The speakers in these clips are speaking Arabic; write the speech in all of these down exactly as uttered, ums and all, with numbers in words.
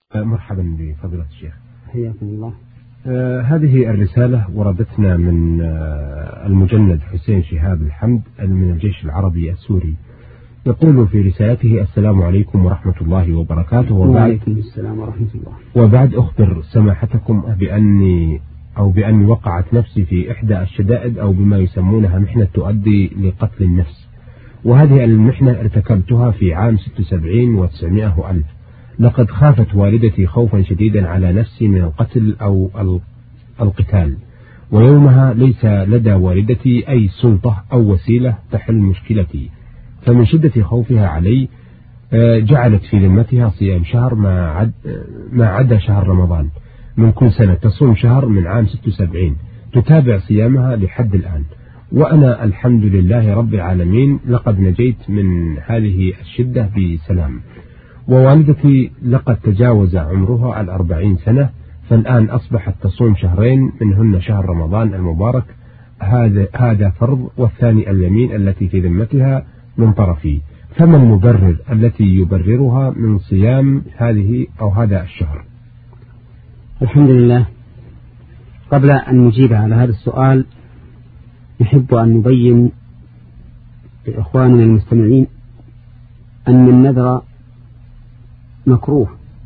مرحبا بفضيلة الشيخ، حياكم الله. آه هذه الرسالة وردتنا من آه المجند حسين شهاب الحمد من الجيش العربي السوري، يقول في رسالته: السلام عليكم ورحمة الله وبركاته. وعليكم السلام ورحمة الله. وبعد أخبر سماحتكم بأني أو بأني وقعت نفسي في إحدى الشدائد أو بما يسمونها محنة تؤدي لقتل النفس، وهذه المحنة ارتكبتها في عام ستة وسبعين وتسعمائة ألف. لقد خافت والدتي خوفا شديدا على نفسي من القتل أو القتال، ويومها ليس لدى والدتي أي سلطة أو وسيلة تحل مشكلتي، فمن شدة خوفها علي جعلت في ذمتها صيام شهر ما عد ما عدا شهر رمضان من كل سنة، تصوم شهر من عام ستة وسبعين تتابع صيامها لحد الآن. وأنا الحمد لله رب العالمين لقد نجيت من هذه الشدة بسلام، ووالدتي لقد تجاوز عمرها الأربعين سنة، فالآن أصبحت تصوم شهرين منهن شهر رمضان المبارك، هذا هذا فرض، والثاني اليمين التي في ذمتها من طرفي، فما المبرر التي يبررها من صيام هذه أو هذا الشهر؟ الحمد لله. قبل أن نجيب على هذا السؤال نحب أن نبين لإخواننا المستمعين أن النذر مكروه،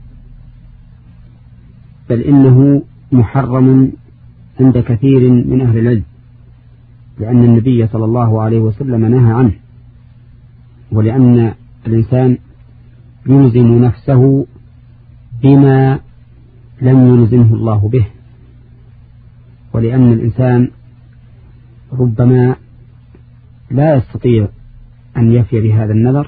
بل إنه محرم عند كثير من أهل العلم، لأن النبي صلى الله عليه وسلم نهى عنه، ولأن الإنسان يلزم نفسه بما لم يلزمه الله به، ولأن الإنسان ربما لا يستطيع أن يفي بهذا النذر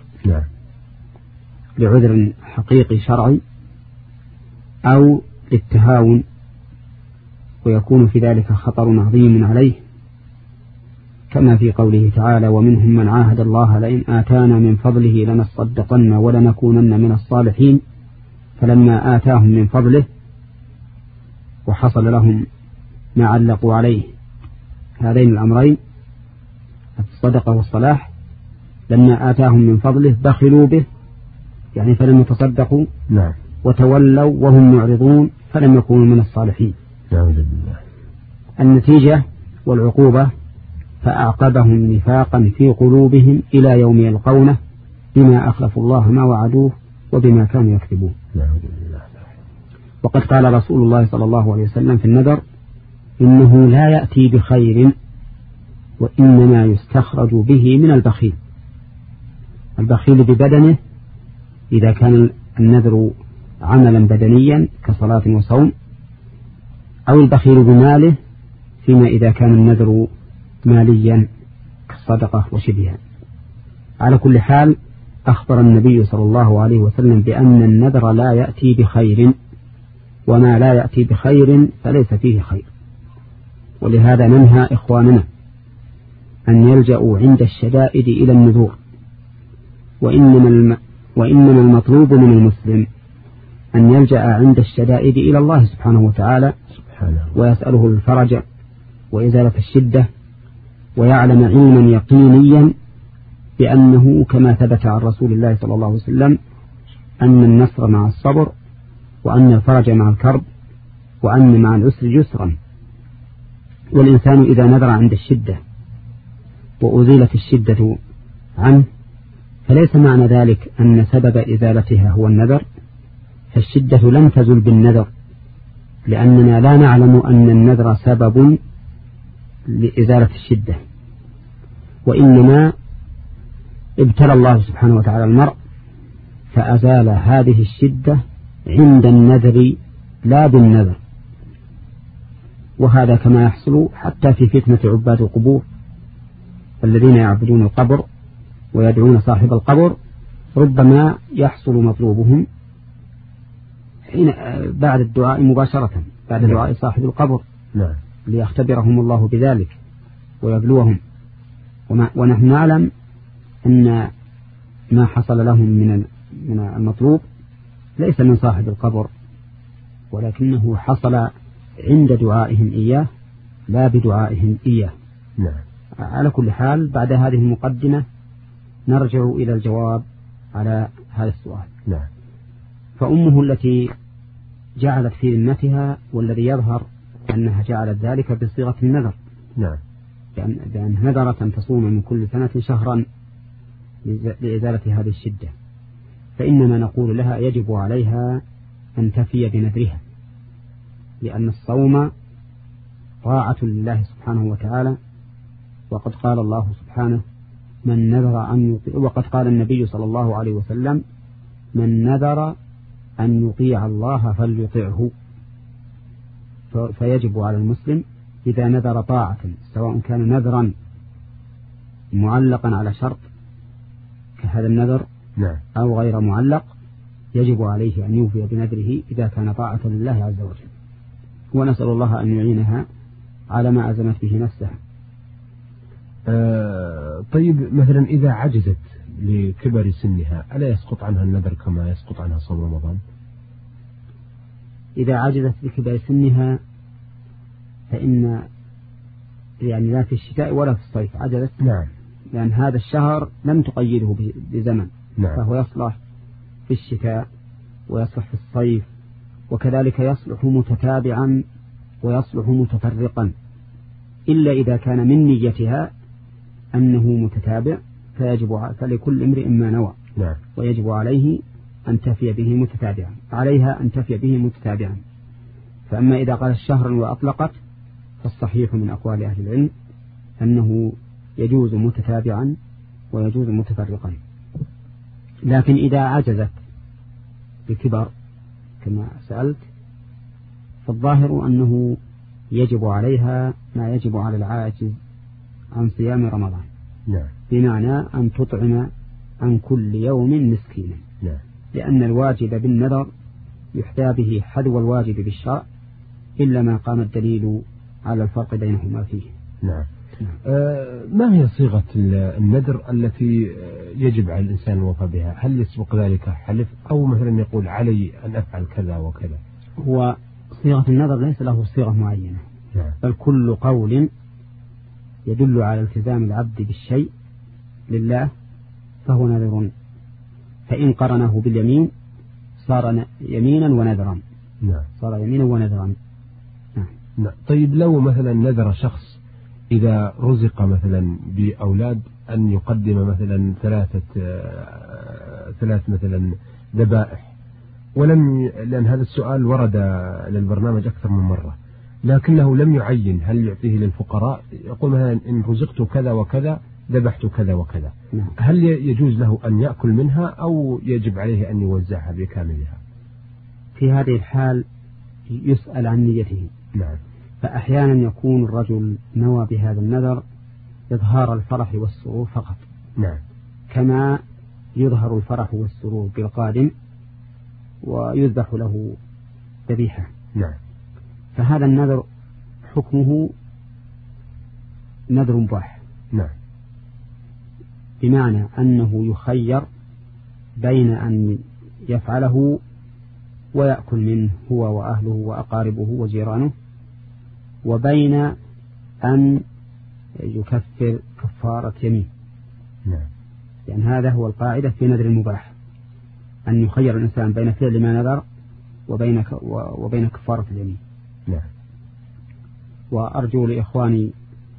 لعذر حقيقي شرعي أو للتهاون، ويكون في ذلك خطر عظيم عليه، كما في قوله تعالى: ومنهم من عاهد الله لئن آتانا من فضله لنصدقن ولنكونن من الصالحين، فلما آتاهم من فضله وحصل لهم ما علقوا عليه هذين الأمرين الصدقة والصلاح، لما آتاهم من فضله بخلوا به، يعني فلم يتصدقوا نعم. وتولوا وهم معرضون فلم يكونوا من الصالحين. نعم بالله. النتيجة والعقوبة: فأعقبهم نفاقا في قلوبهم إلى يوم يلقونه بما أخلفوا الله ما وعدوه وبما كانوا يكذبون. نعم بالله. وقد قال رسول الله صلى الله عليه وسلم في النذر: إنه لا يأتي بخير وإنما يستخرج به من البخيل. البخيل ببدنه إذا كان النذر عملا بدنيا كصلاة وصوم، أو البخيل بماله فيما إذا كان النذر ماليا كالصدقة وشبهها. على كل حال أخبر النبي صلى الله عليه وسلم بأن النذر لا يأتي بخير، وما لا يأتي بخير فليس فيه خير، ولهذا ننهى إخواننا أن يلجأوا عند الشدائد إلى النذور، وإنما, الم... وإنما المطلوب من المسلم أن يلجأ عند الشدائد إلى الله سبحانه وتعالى ويسأله الفرج وإزالة الشدة، ويعلم علما يقينيا بأنه كما ثبت عن رسول الله صلى الله عليه وسلم أن النصر مع الصبر، وأن الفرج مع الكرب، وأن مع العسر يسرا. والإنسان إذا نذر عند الشدة وأزيلت الشدة عنه فليس معنى ذلك أن سبب إزالتها هو النذر، فالشدة لم تزل بالنذر، لأننا لا نعلم أن النذر سبب لإزالة الشدة، وإنما ابتلى الله سبحانه وتعالى المرء فأزال هذه الشدة عند النذر لا بالنذر. وهذا كما يحصل حتى في فتنة عباد القبور الذين يعبدون القبر ويدعون صاحب القبر، ربما يحصل مطلوبهم حين بعد الدعاء مباشرة، بعد نعم. دعاء صاحب القبر نعم. ليختبرهم الله بذلك ويبلوهم، وما ونحن نعلم أن ما حصل لهم من من المطلوب ليس من صاحب القبر، ولكنه حصل عند دعائهم إياه لا بدعائهم إياه. نعم. على كل حال بعد هذه المقدمة نرجع إلى الجواب على هذا السؤال. نعم. فأمه التي جعلت في ذمتها، والذي يظهر أنها جعلت ذلك بصيغة النذر. نعم. لأن لأنها نذرت أن تصوم من كل سنة شهرا لإزالة هذه الشدة، فإنما نقول لها يجب عليها أن تفي بنذرها، لأن الصوم طاعة لله سبحانه وتعالى، وقد قال الله سبحانه من نذر أن يطيع، وقد قال النبي صلى الله عليه وسلم من نذر أن يطيع الله فليطعه. فيجب على المسلم إذا نذر طاعة سواء كان نذرا معلقا على شرط كهذا النذر نعم. أو غير معلق، يجب عليه أن يوفي بنذره إذا كان طاعة لله عز وجل، ونسأل الله أن يعينها على ما أزمت به نفسها. آه طيب، مثلا إذا عجزت لكبر سنها ألا يسقط عنها النذر كما يسقط عنها صوم رمضان؟ إذا عجزت لكبر سنها فإن يعني لا في الشتاء ولا في الصيف عجزت. نعم. لأن هذا الشهر لم تقيده بزمن. نعم. فهو يصلح في الشتاء ويصلح في الصيف، وكذلك يصلح متتابعا ويصلح متفرقا، إلا إذا كان من نيتها أنه متتابع فيجب فلكل امرئ ما نوى. نعم. ويجب عليه أن تفي به متتابعا، عليها أن تفي به متتابعا. فأما إذا قال الشهر وأطلقت فالصحيح من أقوال أهل العلم أنه يجوز متتابعا ويجوز متفرقا. لكن إذا عجزت بكبر كما سألت فالظاهر أنه يجب عليها ما يجب على العاجز عن صيام رمضان. نعم. بمعنى أن تطعم عن كل يوم مسكينا. نعم. لأن الواجب بالنذر يحتى به حذو الواجب بالشرع إلا ما قام الدليل على الفرق بينهما فيه. نعم. نعم. آه ما هي صيغة النذر التي يجب على الإنسان الوفاء بها؟ هل يسبق ذلك حلف أو مثلا يقول علي أن أفعل كذا وكذا؟ هو صيغة النذر ليس له صيغة معينة. نعم. بل كل قول يدل على التزام العبد بالشيء لله فهو نذر، فإن قرنه باليمين صار يمينا ونذرا. نعم. صار يمينا ونذرا. نعم. نعم. طيب لو مثلا نذر شخص إذا رزق مثلا بأولاد أن يقدم مثلا ثلاثة ثلاث مثلا ذبائح، ولم لأن هذا السؤال ورد للبرنامج أكثر من مرة، لكنه لم يعين هل يعطيه للفقراء، يقول مثلا إن رزقت كذا وكذا ذبحت كذا وكذا. نعم. هل يجوز له أن يأكل منها أو يجب عليه أن يوزعها بكاملها؟ في هذه الحال يسأل عن نيته. نعم. فأحيانا يكون الرجل نوى بهذا النذر إظهار الفرح والسرور فقط. نعم. كما يظهر الفرح والسرور بالقادم ويذبح له ذبيحة. نعم. فهذا النذر حكمه نذر مباح. نعم. بمعنى أنه يخير بين أن يفعله ويأكل منه هو وأهله وأقاربه وجيرانه، وبين أن يكفر كفارة يمين. نعم. يعني هذا هو القاعدة في نذر المباح، أن يخير الإنسان بين فعل ما نذر وبين وبين كفارة اليمين. نعم. وأرجو لإخواني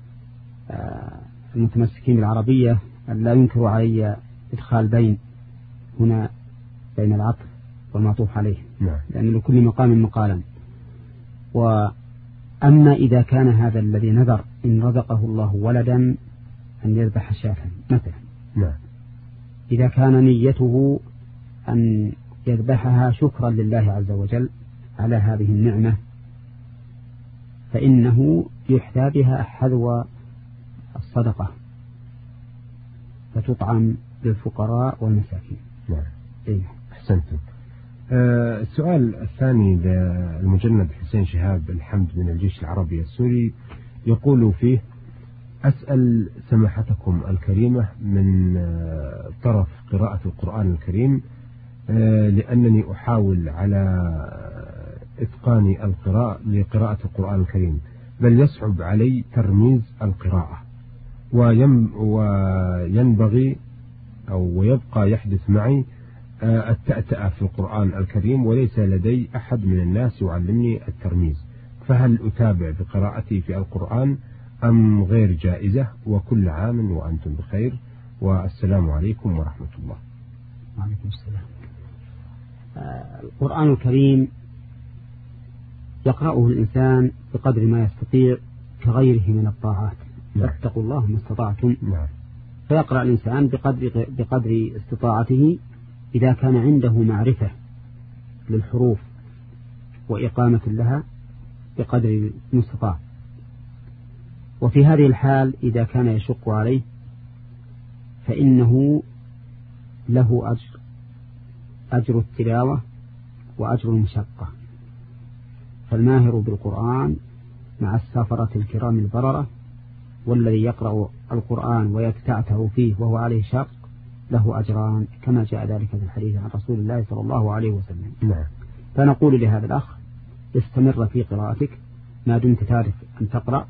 المتمسكين بالعربية أن لا ينكروا علي إدخال بين هنا بين العطف والمعطوف عليه. نعم. لأن لكل مقام مقالا. وأما إذا كان هذا الذي نذر إن رزقه الله ولدا أن يذبح شاة مثلا. نعم. إذا كان نيته أن يذبحها شكرا لله عز وجل على هذه النعمة فإنه يحتى بها حذو الصدقة فتطعم للفقراء والمساكين. نعم. إيه. أحسنتم. آه السؤال الثاني للمجند حسين شهاب الحمد من الجيش العربي السوري يقول فيه: أسأل سماحتكم الكريمة من آه طرف قراءة القرآن الكريم، آه لأنني أحاول على إتقان القراءة لقراءة القرآن الكريم، بل يصعب علي ترميز القراءة، وينبغي أو ويبقى يحدث معي التأتأة في القرآن الكريم، وليس لدي أحد من الناس يعلمني الترميز، فهل أتابع بقراءتي في القرآن أم غير جائزة؟ وكل عام وأنتم بخير، والسلام عليكم ورحمة الله. وعليكم السلام. القرآن الكريم يقرأه الإنسان بقدر ما يستطيع كغيره من الطاعات. فاتقوا الله ما استطعتم. نعم. فيقرأ الإنسان بقدر, بقدر استطاعته إذا كان عنده معرفة للحروف وإقامة لها بقدر المستطاع. وفي هذه الحال إذا كان يشق عليه فإنه له أجر أجر التلاوة وأجر المشقة. فالماهر بالقرآن مع السافرة الكرام البررة، والذي يقرأ القرآن ويتتعتع فيه وهو عليه شق له أجران، كما جاء ذلك في الحديث عن رسول الله صلى الله عليه وسلم. نعم. فنقول لهذا الأخ استمر في قراءتك ما دمت تعرف أن تقرأ،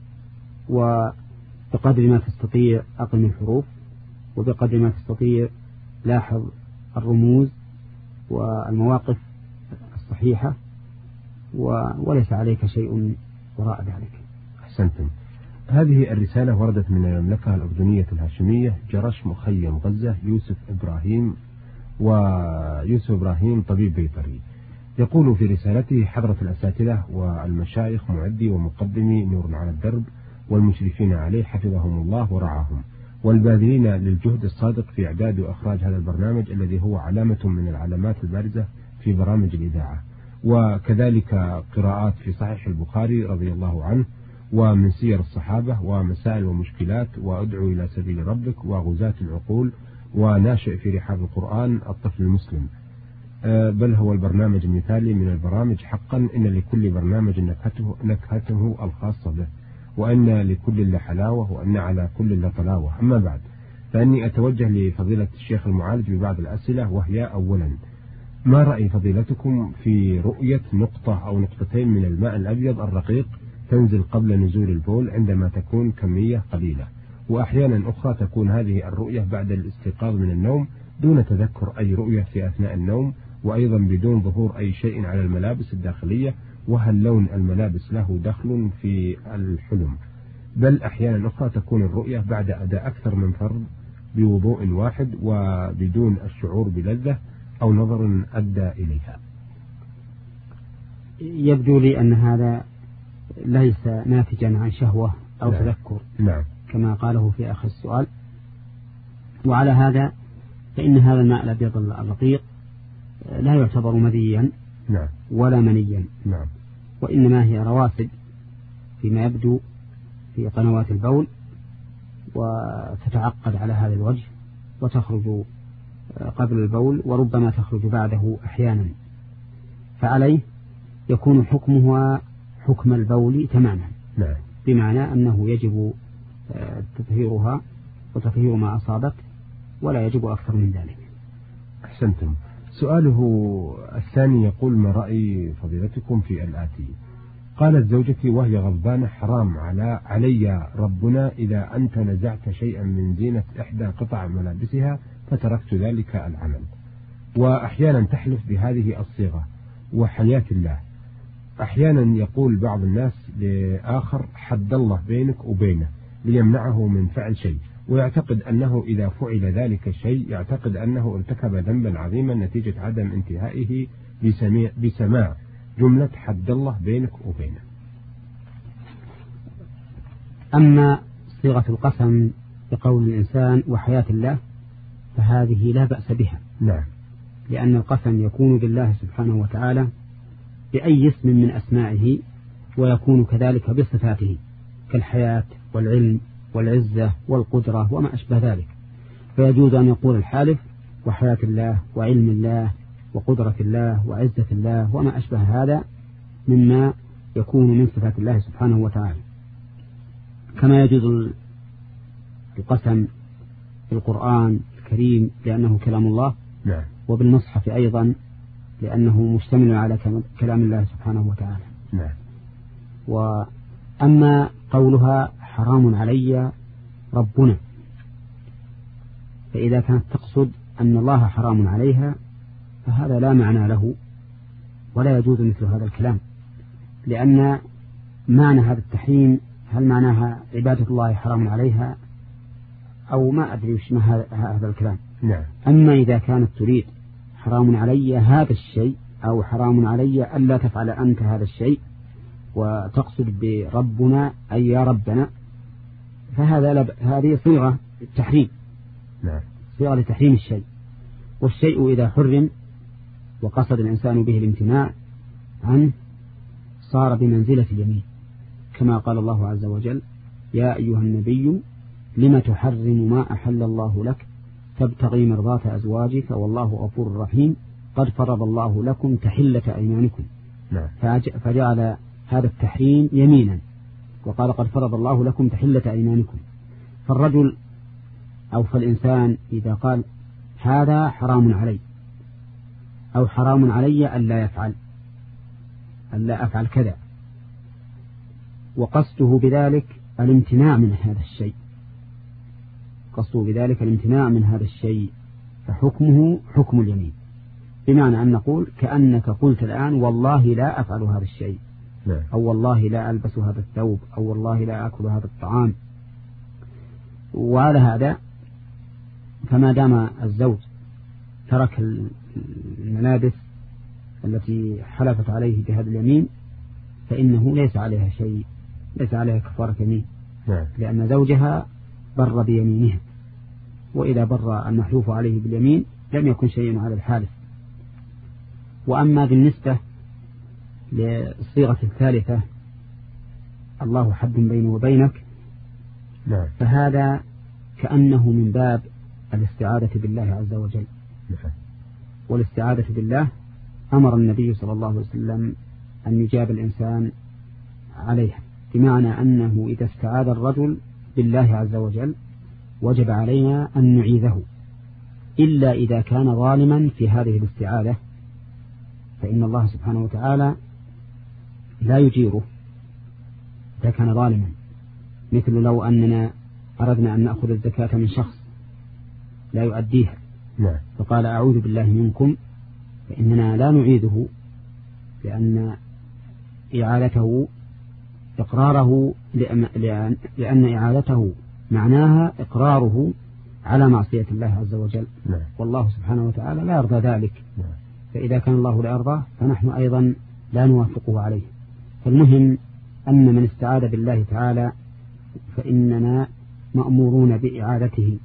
وبقدر ما تستطيع أقم الحروف، وبقدر ما تستطيع لاحظ الرموز والمواقف الصحيحة، وليس عليك شيء وراء ذلك. أحسنتم. هذه الرسالة وردت من المملكة الأردنية الهاشمية، جرش مخيم غزة، يوسف إبراهيم، ويوسف إبراهيم طبيب بيطري. يقول في رسالته: حضرة الأساتذة والمشايخ، معدي ومقدمي نور على الدرب والمشرفين عليه حفظهم الله ورعاهم، والباذلين للجهد الصادق في إعداد وإخراج هذا البرنامج الذي هو علامة من العلامات البارزة في برامج الإذاعة، وكذلك قراءات في صحيح البخاري رضي الله عنه، ومن سير الصحابة، ومسائل ومشكلات، وأدعو إلى سبيل ربك، وغزاة العقول، وناشئ في رحاب القرآن الطفل المسلم. بل هو البرنامج المثالي من البرامج حقا. إن لكل برنامج نكهته, نكهته الخاصة به، وأن لكل لحلاوة، وأن على كل لطلاوة. أما بعد، فإني أتوجه لفضيلة الشيخ المعالج ببعض الأسئلة، وهي: أولا، ما رأي فضيلتكم في رؤية نقطة أو نقطتين من الماء الأبيض الرقيق تنزل قبل نزول البول عندما تكون كمية قليلة، وأحيانا أخرى تكون هذه الرؤية بعد الاستيقاظ من النوم دون تذكر أي رؤية في أثناء النوم، وأيضا بدون ظهور أي شيء على الملابس الداخلية؟ وهل لون الملابس له دخل في الحلم؟ بل أحيانا أخرى تكون الرؤية بعد أداء أكثر من فرض بوضوء واحد وبدون الشعور بلذة أو نظر أدى إليها. يبدو لي أن هذا ليس ناتجا عن شهوة أو نعم. تذكر. نعم. كما قاله في آخر السؤال. وعلى هذا فإن هذا الماء الأبيض الرقيق لا يعتبر مذيا نعم. ولا منيا. نعم. وإنما هي رواسب فيما يبدو في قنوات البول، وتتعقد على هذا الوجه وتخرج قبل البول، وربما تخرج بعده أحيانا، فعليه يكون حكمها حكم البول تماما. نعم. بمعنى أنه يجب تطهيرها وتطهير ما أصابت، ولا يجب أكثر من ذلك. أحسنتم. سؤاله الثاني يقول: ما رأي فضيلتكم في الآتي؟ قالت زوجتي وهي غضبانة: حرام على علي ربنا إذا أنت نزعت شيئا من زينة إحدى قطع ملابسها فتركت ذلك العمل. وأحيانا تحلف بهذه الصيغة: وحياة الله. أحيانا يقول بعض الناس لآخر: حد الله بينك وبينه، ليمنعه من فعل شيء، ويعتقد أنه إذا فعل ذلك الشيء يعتقد أنه ارتكب ذنبا عظيما نتيجة عدم انتهائه بسماع جملة حد الله بينك وبينه. أما صيغة القسم بقول الإنسان وحياة الله فهذه لا بأس بها. نعم. لأن القسم يكون بالله سبحانه وتعالى بأي اسم من أسمائه، ويكون كذلك بصفاته كالحياة والعلم والعزة والقدرة وما أشبه ذلك. فيجوز أن يقول الحالف وحياة الله وعلم الله وقدرة الله وعزة الله وما أشبه هذا مما يكون من صفات الله سبحانه وتعالى. كما يجوز القسم في القرآن الكريم لأنه كلام الله. نعم. وبالمصحف أيضا لأنه مشتمل على كلام الله سبحانه وتعالى. نعم. وأما قولها حرام علي ربنا، فإذا كانت تقصد أن الله حرام عليها فهذا لا معنى له ولا يجوز مثل هذا الكلام، لأن معنى هذا التحريم هل معناها عبادة الله حرام عليها أو ما أدري وش ما هذا الكلام. نعم. أما إذا كانت تريد حرام علي هذا الشيء أو حرام علي ألا تفعل أنت هذا الشيء وتقصد بربنا أي يا ربنا، فهذا لب... هذه صيغة التحريم. نعم. صيغة لتحريم الشيء، والشيء إذا حرم وقصد الإنسان به الامتناع عنه صار بمنزلة اليمين، كما قال الله عز وجل: يا أيها النبي لم تحرم ما أحل الله لك تبتغي مرضات أزواجك والله غفور رحيم قد فرض الله لكم تحلة أيمانكم. نعم. فجعل هذا التحريم يمينا وقال قد فرض الله لكم تحلة أيمانكم. فالرجل أو فالإنسان إذا قال هذا حرام علي أو حرام علي ألا يفعل ألا أفعل كذا وقصده بذلك الامتناع من هذا الشيء قصده بذلك الامتناع من هذا الشيء فحكمه حكم اليمين، بمعنى أن نقول كأنك قلت الآن والله لا أفعل هذا الشيء، أو والله لا ألبس هذا الثوب، أو والله لا أكل هذا الطعام. وعلى هذا فما دام الزوج ترك الملابس التي حلفت عليه بهذا اليمين فإنه ليس عليها شيء، ليس عليها كفارة يمين، لأن زوجها بر بيمينها، وإذا بر المحلوف عليه باليمين لم يكن شيء على الحالف. وأما بالنسبة للصيغة الثالثة الله حد بيني وبينك، فهذا كأنه من باب الاستعاذة بالله عز وجل. والاستعاذة بالله أمر النبي صلى الله عليه وسلم أن يجاب الإنسان عليها، بمعنى أنه إذا استعاذ الرجل بالله عز وجل وجب علينا أن نعيذه، إلا إذا كان ظالما في هذه الاستعاذة فإن الله سبحانه وتعالى لا يجيره إذا كان ظالما، مثل لو أننا أردنا أن نأخذ الزكاة من شخص لا يؤديها فقال أعوذ بالله منكم، فإننا لا نعيده، لأن إعادته إقراره لأن, لأن إعادته معناها إقراره على معصية الله عز وجل. نعم. والله سبحانه وتعالى لا يرضى ذلك. نعم. فإذا كان الله لا يرضاه فنحن أيضا لا نوافقه عليه. فالمهم أن من استعاذ بالله تعالى فإننا مأمورون بإعادته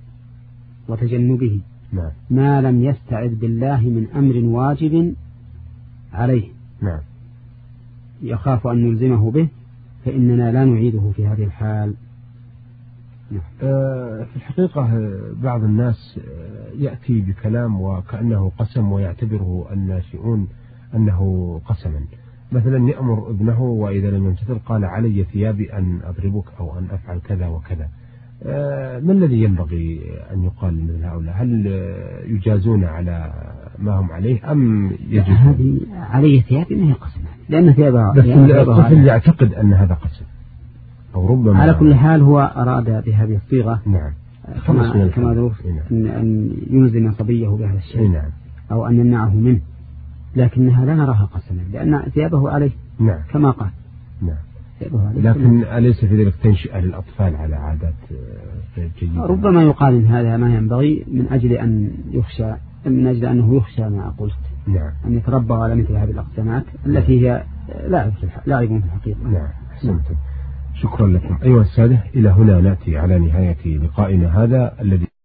وتجنبه. نعم. ما لم يستعذ بالله من أمر واجب عليه. نعم. يخاف أن نلزمه به فإننا لا نعيده في هذه الحال. نعم. آه في الحقيقة بعض الناس يأتي بكلام وكأنه قسم ويعتبره الناشئون أنه قسما، مثلا يأمر ابنه وإذا لم يمتثل قال علي ثيابي أن أضربك أو أن أفعل كذا وكذا. آه ما الذي ينبغي أن يقال من هؤلاء؟ هل يجازون على ما هم عليه أم يجوزون؟ هذه علي ثيابي ما هي قسم، لأن ثيابها بس الطفل يعتقد أن هذا قسم، أو ربما على كل حال هو أراد بهذه الصيغة. نعم. كما كما ذكر أن أن يلزم صبيه بهذا الشيء. نعم. أو أن يمنعه منه، لكنها لا نراها قسما لأن ثيابه عليه. نعم. كما قال. نعم. لكن أليس في ذلك تنشئة للأطفال على عادات جيدة؟ ربما يقال إن هذا ما ينبغي من أجل أن يخشى، من أجل أنه يخشى ما قلت. نعم. أن يتربى على مثل هذه الأقسامات التي هي لا لا يكون في الحقيقة. نعم. أحسنت. شكرا لكم أيها السادة، إلى هنا نأتي على نهاية لقائنا هذا الذي